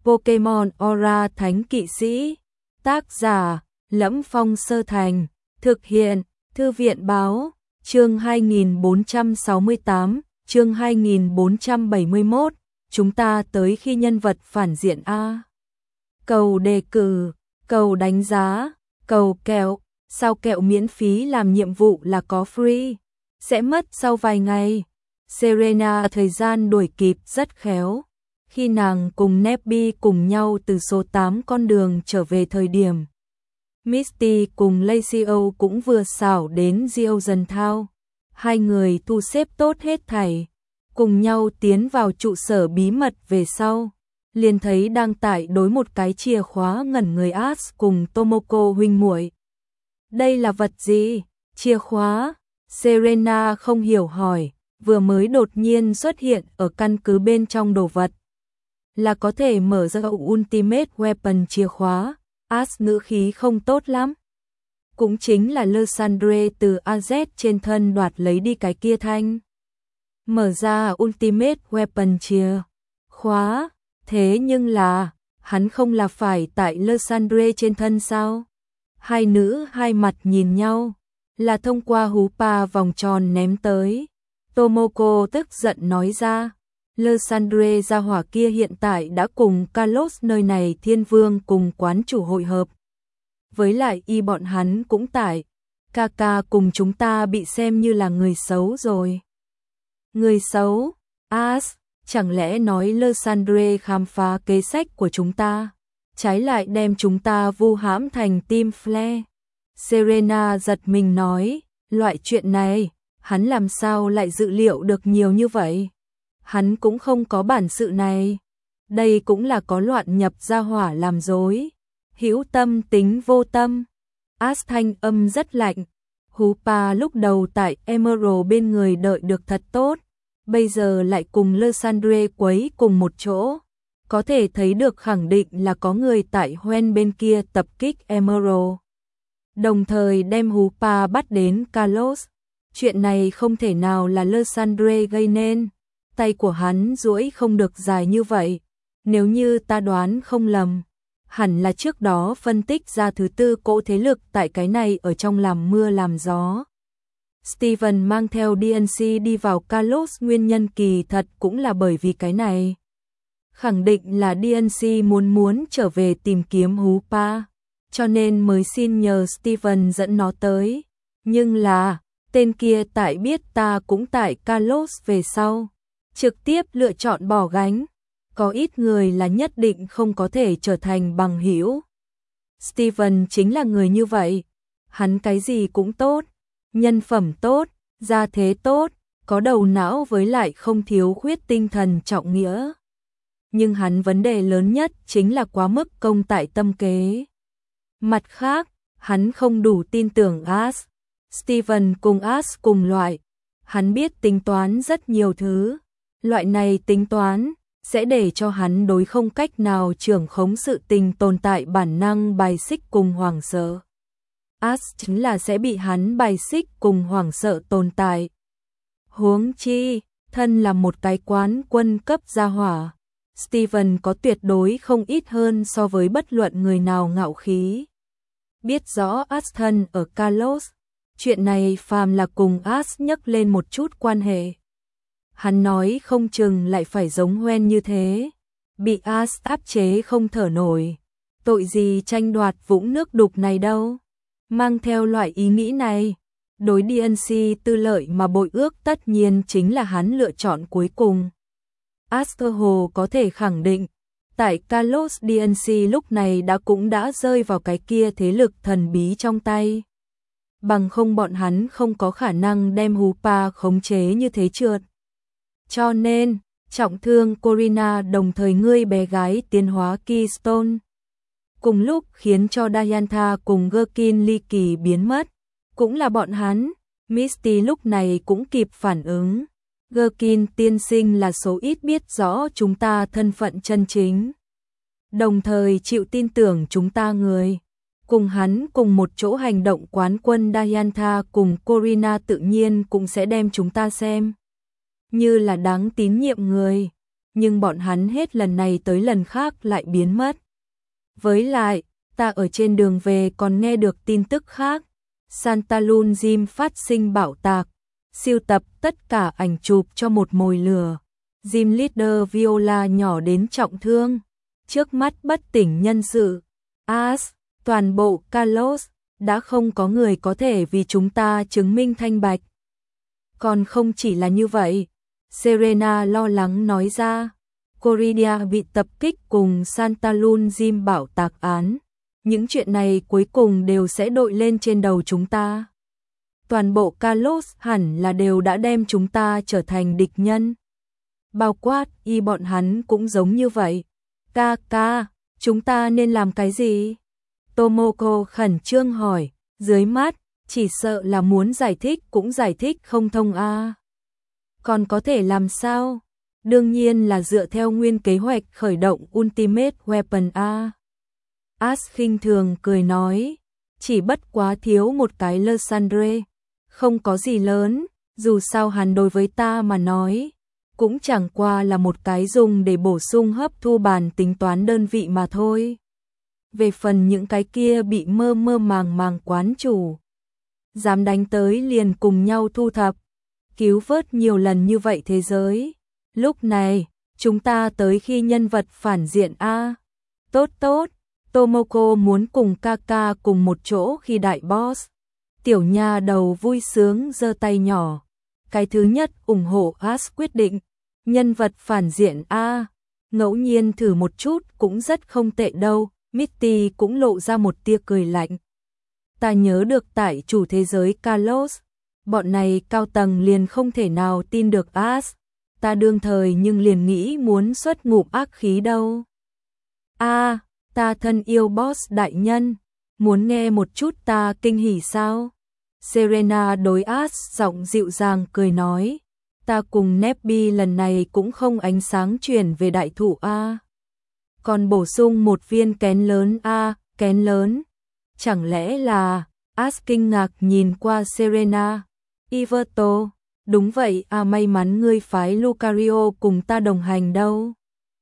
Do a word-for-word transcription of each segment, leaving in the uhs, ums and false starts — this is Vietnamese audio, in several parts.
Pokemon Aura Thánh Kỵ Sĩ. Tác giả Lẫm Phong Sơ Thành. Thực hiện Thư viện Báo. Chương hai nghìn bốn trăm sáu mươi tám, chương hai nghìn bốn trăm bảy mươi mốt. Chúng ta tới khi nhân vật phản diện A. Cầu đề cử, cầu đánh giá, cầu kẹo. Sao kẹo miễn phí làm nhiệm vụ là có free? Sẽ mất sau vài ngày. Serena thời gian đuổi kịp rất khéo. Khi nàng cùng Nebby cùng nhau từ số tám con đường trở về thời điểm Misty cùng Lacio cũng vừa xảo đến Geogen Town. Hai người thu xếp tốt hết thảy, cùng nhau tiến vào trụ sở bí mật về sau. Liền thấy đang tại đối một cái chìa khóa ngẩn người Ash cùng Tomoko huynh muội. Đây là vật gì? Chìa khóa? Serena không hiểu hỏi, vừa mới đột nhiên xuất hiện ở căn cứ bên trong đồ vật. Là có thể mở ra Ultimate Weapon chìa khóa. Ash ngữ khí không tốt lắm. Cũng chính là Lysandre từ a zét trên thân đoạt lấy đi cái kia thanh. Mở ra Ultimate Weapon chìa khóa. Thế nhưng là, hắn không là phải tại Lysandre trên thân sao? Hai nữ hai mặt nhìn nhau, là thông qua hú pa vòng tròn ném tới. Tomoko tức giận nói ra, Lysandre gia hỏa kia hiện tại đã cùng Carlos nơi này thiên vương cùng quán chủ hội hợp. Với lại y bọn hắn cũng tại, Kaka cùng chúng ta bị xem như là người xấu rồi. Người xấu? Ash, chẳng lẽ nói Lysandre khám phá kế sách của chúng ta, trái lại đem chúng ta vu hãm thành team Flare? Serena giật mình nói, loại chuyện này, hắn làm sao lại dự liệu được nhiều như vậy? Hắn cũng không có bản sự này. Đây cũng là có loạn nhập gia hỏa làm dối. Hữu tâm tính vô tâm. Ash thanh âm rất lạnh. Hoopa lúc đầu tại Emerald bên người đợi được thật tốt, bây giờ lại cùng Lysandre quấy cùng một chỗ. Có thể thấy được khẳng định là có người tại Hoenn bên kia tập kích Emerald, đồng thời đem Hoopa bắt đến Carlos. Chuyện này không thể nào là Lysandre gây nên. Tay của hắn duỗi không được dài như vậy. Nếu như ta đoán không lầm, hẳn là trước đó phân tích ra thứ tư cỗ thế lực tại cái này ở trong làm mưa làm gió. Steven mang theo đê en xê đi vào Carlos nguyên nhân kỳ thật cũng là bởi vì cái này. Khẳng định là đê en xê muốn muốn trở về tìm kiếm Hoopa, cho nên mới xin nhờ Steven dẫn nó tới. Nhưng là, tên kia tại biết ta cũng tại Carlos về sau, trực tiếp lựa chọn bỏ gánh. Có ít người là nhất định không có thể trở thành bằng hữu. Steven chính là người như vậy. Hắn cái gì cũng tốt, nhân phẩm tốt, gia thế tốt, có đầu não với lại không thiếu khuyết tinh thần trọng nghĩa. Nhưng hắn vấn đề lớn nhất chính là quá mức công tại tâm kế. Mặt khác, hắn không đủ tin tưởng Ash. Steven cùng Ash cùng loại. Hắn biết tính toán rất nhiều thứ. Loại này tính toán sẽ để cho hắn đối không cách nào trưởng khống sự tình tồn tại bản năng bài xích cùng hoảng sợ. Ash chính là sẽ bị hắn bài xích cùng hoảng sợ tồn tại. Huống chi, thân là một cái quán quân cấp gia hỏa, Steven có tuyệt đối không ít hơn so với bất luận người nào ngạo khí. Biết rõ Ash thân ở Carlos, chuyện này phàm là cùng Ash nhắc lên một chút quan hệ, hắn nói không chừng lại phải giống Hoenn như thế, bị Ash áp chế không thở nổi. Tội gì tranh đoạt vũng nước đục này đâu. Mang theo loại ý nghĩ này, đối đê en xê tư lợi mà bội ước tất nhiên chính là hắn lựa chọn cuối cùng. Aster Hồ có thể khẳng định, tại Carlos đê en xê lúc này đã cũng đã rơi vào cái kia thế lực thần bí trong tay. Bằng không bọn hắn không có khả năng đem Hoopa khống chế như thế trượt. Cho nên, trọng thương Corina đồng thời ngươi bé gái tiến hóa Keystone. Cùng lúc khiến cho Diantha cùng Gherkin ly kỳ biến mất. Cũng là bọn hắn, Misty lúc này cũng kịp phản ứng. Gherkin tiên sinh là số ít biết rõ chúng ta thân phận chân chính, đồng thời chịu tin tưởng chúng ta người. Cùng hắn cùng một chỗ hành động quán quân Diantha cùng Corina tự nhiên cũng sẽ đem chúng ta xem như là đáng tín nhiệm người. nhưng bọn hắn hết lần này tới lần khác lại biến mất. Với lại, ta ở trên đường về còn nghe được tin tức khác. Santalun Gym phát sinh bạo tạc, siêu tập tất cả ảnh chụp cho một mồi lửa. Gym leader Viola nhỏ đến trọng thương, trước mắt bất tỉnh nhân sự. As, toàn bộ Carlos, đã không có người có thể vì chúng ta chứng minh thanh bạch. Còn không chỉ là như vậy, Serena lo lắng nói ra, Cordelia bị tập kích cùng Santalun Gym bảo tạc án. Những chuyện này cuối cùng đều sẽ đội lên trên đầu chúng ta. Toàn bộ Carlos hẳn là đều đã đem chúng ta trở thành địch nhân. Bao quát y bọn hắn cũng giống như vậy. Ca ca, chúng ta nên làm cái gì? Tomoko khẩn trương hỏi, dưới mắt, chỉ sợ là muốn giải thích cũng giải thích không thông a. À. Còn có thể làm sao? Đương nhiên là dựa theo nguyên kế hoạch khởi động Ultimate Weapon a. À. As khinh thường cười nói, chỉ bất quá thiếu một cái Lysandre, không có gì lớn, dù sao hắn đối với ta mà nói, cũng chẳng qua là một cái dùng để bổ sung hấp thu bản tính toán đơn vị mà thôi. Về phần những cái kia bị mơ mơ màng màng quán chủ, dám đánh tới liền cùng nhau thu thập, cứu vớt nhiều lần như vậy thế giới. Lúc này, chúng ta tới khi nhân vật phản diện a. Tốt tốt. Tomoko muốn cùng Kaka cùng một chỗ khi đại boss. Tiểu nha đầu vui sướng giơ tay nhỏ. Cái thứ nhất ủng hộ As quyết định. Nhân vật phản diện a, ngẫu nhiên thử một chút cũng rất không tệ đâu. Mitty cũng lộ ra một tia cười lạnh. Ta nhớ được tại chủ thế giới Carlos, bọn này cao tầng liền không thể nào tin được As. Ta đương thời nhưng liền nghĩ muốn xuất ngụm ác khí đâu. A, ta thân yêu boss đại nhân, muốn nghe một chút ta kinh hỉ sao? Serena đối As giọng dịu dàng cười nói, ta cùng Nebby lần này cũng không ánh sáng chuyển về đại thụ A. Còn bổ sung một viên kén lớn A, kén lớn. Chẳng lẽ là, As kinh ngạc nhìn qua Serena. Iverto, đúng vậy à, may mắn ngươi phái Lucario cùng ta đồng hành đâu.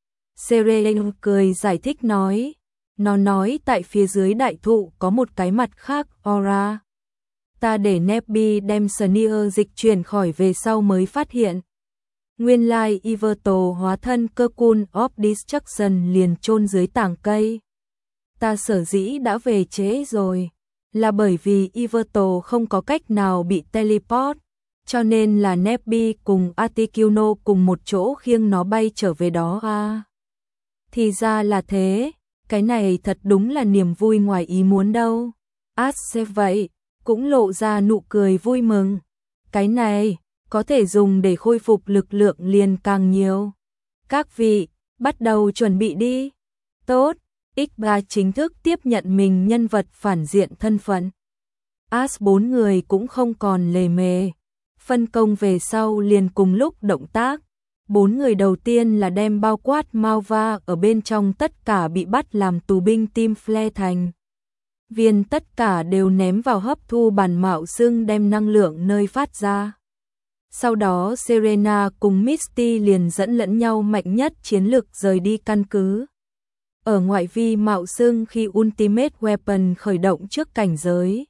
Serena cười giải thích nói, nó nói tại phía dưới đại thụ có một cái mặt khác aura. Ta để Nebby đem Sneer dịch chuyển khỏi về sau mới phát hiện. Nguyên lai Iverto hóa thân cơ cun of Destruction liền chôn dưới tảng cây. Ta sở dĩ đã về trễ rồi, là bởi vì Iverto không có cách nào bị teleport, cho nên là Nebby cùng Articuno cùng một chỗ khiêng nó bay trở về đó à. Thì ra là thế, cái này thật đúng là niềm vui ngoài ý muốn đâu. As sẽ vậy, cũng lộ ra nụ cười vui mừng. Cái này, có thể dùng để khôi phục lực lượng liền càng nhiều. Các vị, bắt đầu chuẩn bị đi. Tốt, ích ba chính thức tiếp nhận mình nhân vật phản diện thân phận. As bốn người cũng không còn lề mề. Phân công về sau liền cùng lúc động tác. Bốn người đầu tiên là đem bao quát Malva ở bên trong tất cả bị bắt làm tù binh Team Flare thành viên, tất cả đều ném vào hấp thu bản mạo xương đem năng lượng nơi phát ra. Sau đó Serena cùng Misty liền dẫn lẫn nhau mạnh nhất chiến lực rời đi căn cứ. Ở ngoại vi mạo xương khi Ultimate Weapon khởi động trước cảnh giới.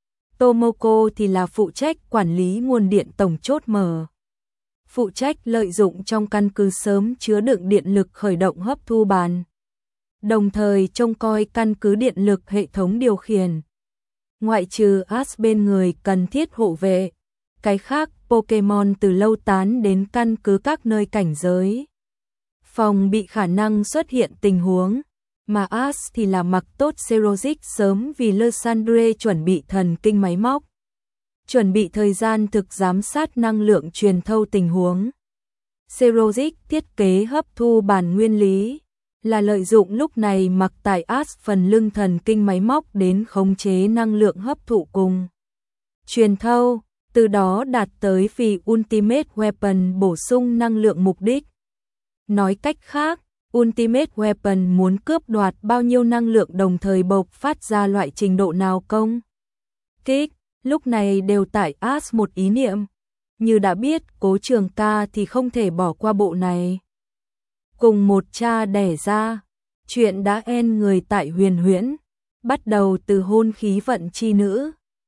Tomoko thì là phụ trách quản lý nguồn điện tổng chốt mở. Phụ trách lợi dụng trong căn cứ sớm chứa đựng điện lực khởi động hấp thu bàn. Đồng thời trông coi căn cứ điện lực hệ thống điều khiển. Ngoại trừ As bên người cần thiết hộ vệ, cái khác Pokemon từ lâu tán đến căn cứ các nơi cảnh giới. Phòng bị khả năng xuất hiện tình huống, mà As thì là mặc tốt Serozic sớm vì Lysandre chuẩn bị thần kinh máy móc. Chuẩn bị thời gian thực giám sát năng lượng truyền thâu tình huống. Serozic thiết kế hấp thu bản nguyên lý, là lợi dụng lúc này mặc tại As phần lưng thần kinh máy móc đến khống chế năng lượng hấp thụ cùng truyền thâu, từ đó đạt tới vì Ultimate Weapon bổ sung năng lượng mục đích. Nói cách khác, Ultimate Weapon muốn cướp đoạt bao nhiêu năng lượng đồng thời bộc phát ra loại trình độ nào công kích, lúc này đều tại As một ý niệm. Như đã biết Cố Trường Ca thì không thể bỏ qua bộ này. cùng một cha đẻ ra. Chuyện đã en người tại Huyền Huyễn, bắt đầu từ hôn khí vận chi nữ,